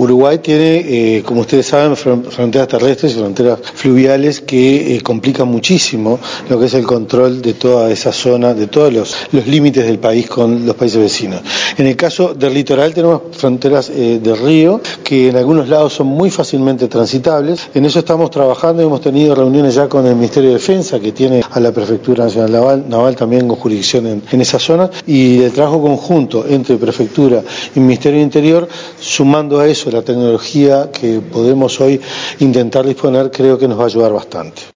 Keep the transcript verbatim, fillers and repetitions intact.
Uruguay tiene, eh, como ustedes saben, fronteras terrestres y fronteras fluviales que eh, complican muchísimo lo que es el control de toda esa zona, de todos los, los límites del país con los países vecinos. En el caso del litoral tenemos fronteras eh, de río que en algunos lados son muy fácilmente transitables. En eso estamos trabajando, hemos tenido reuniones ya con el Ministerio de Defensa, que tiene a la Prefectura Nacional Naval, Naval también con jurisdicción en, en esa zona, y el trabajo conjunto entre Prefectura y Ministerio de Interior, sumando a eso la tecnología que podemos hoy intentar disponer, creo que nos va a ayudar bastante.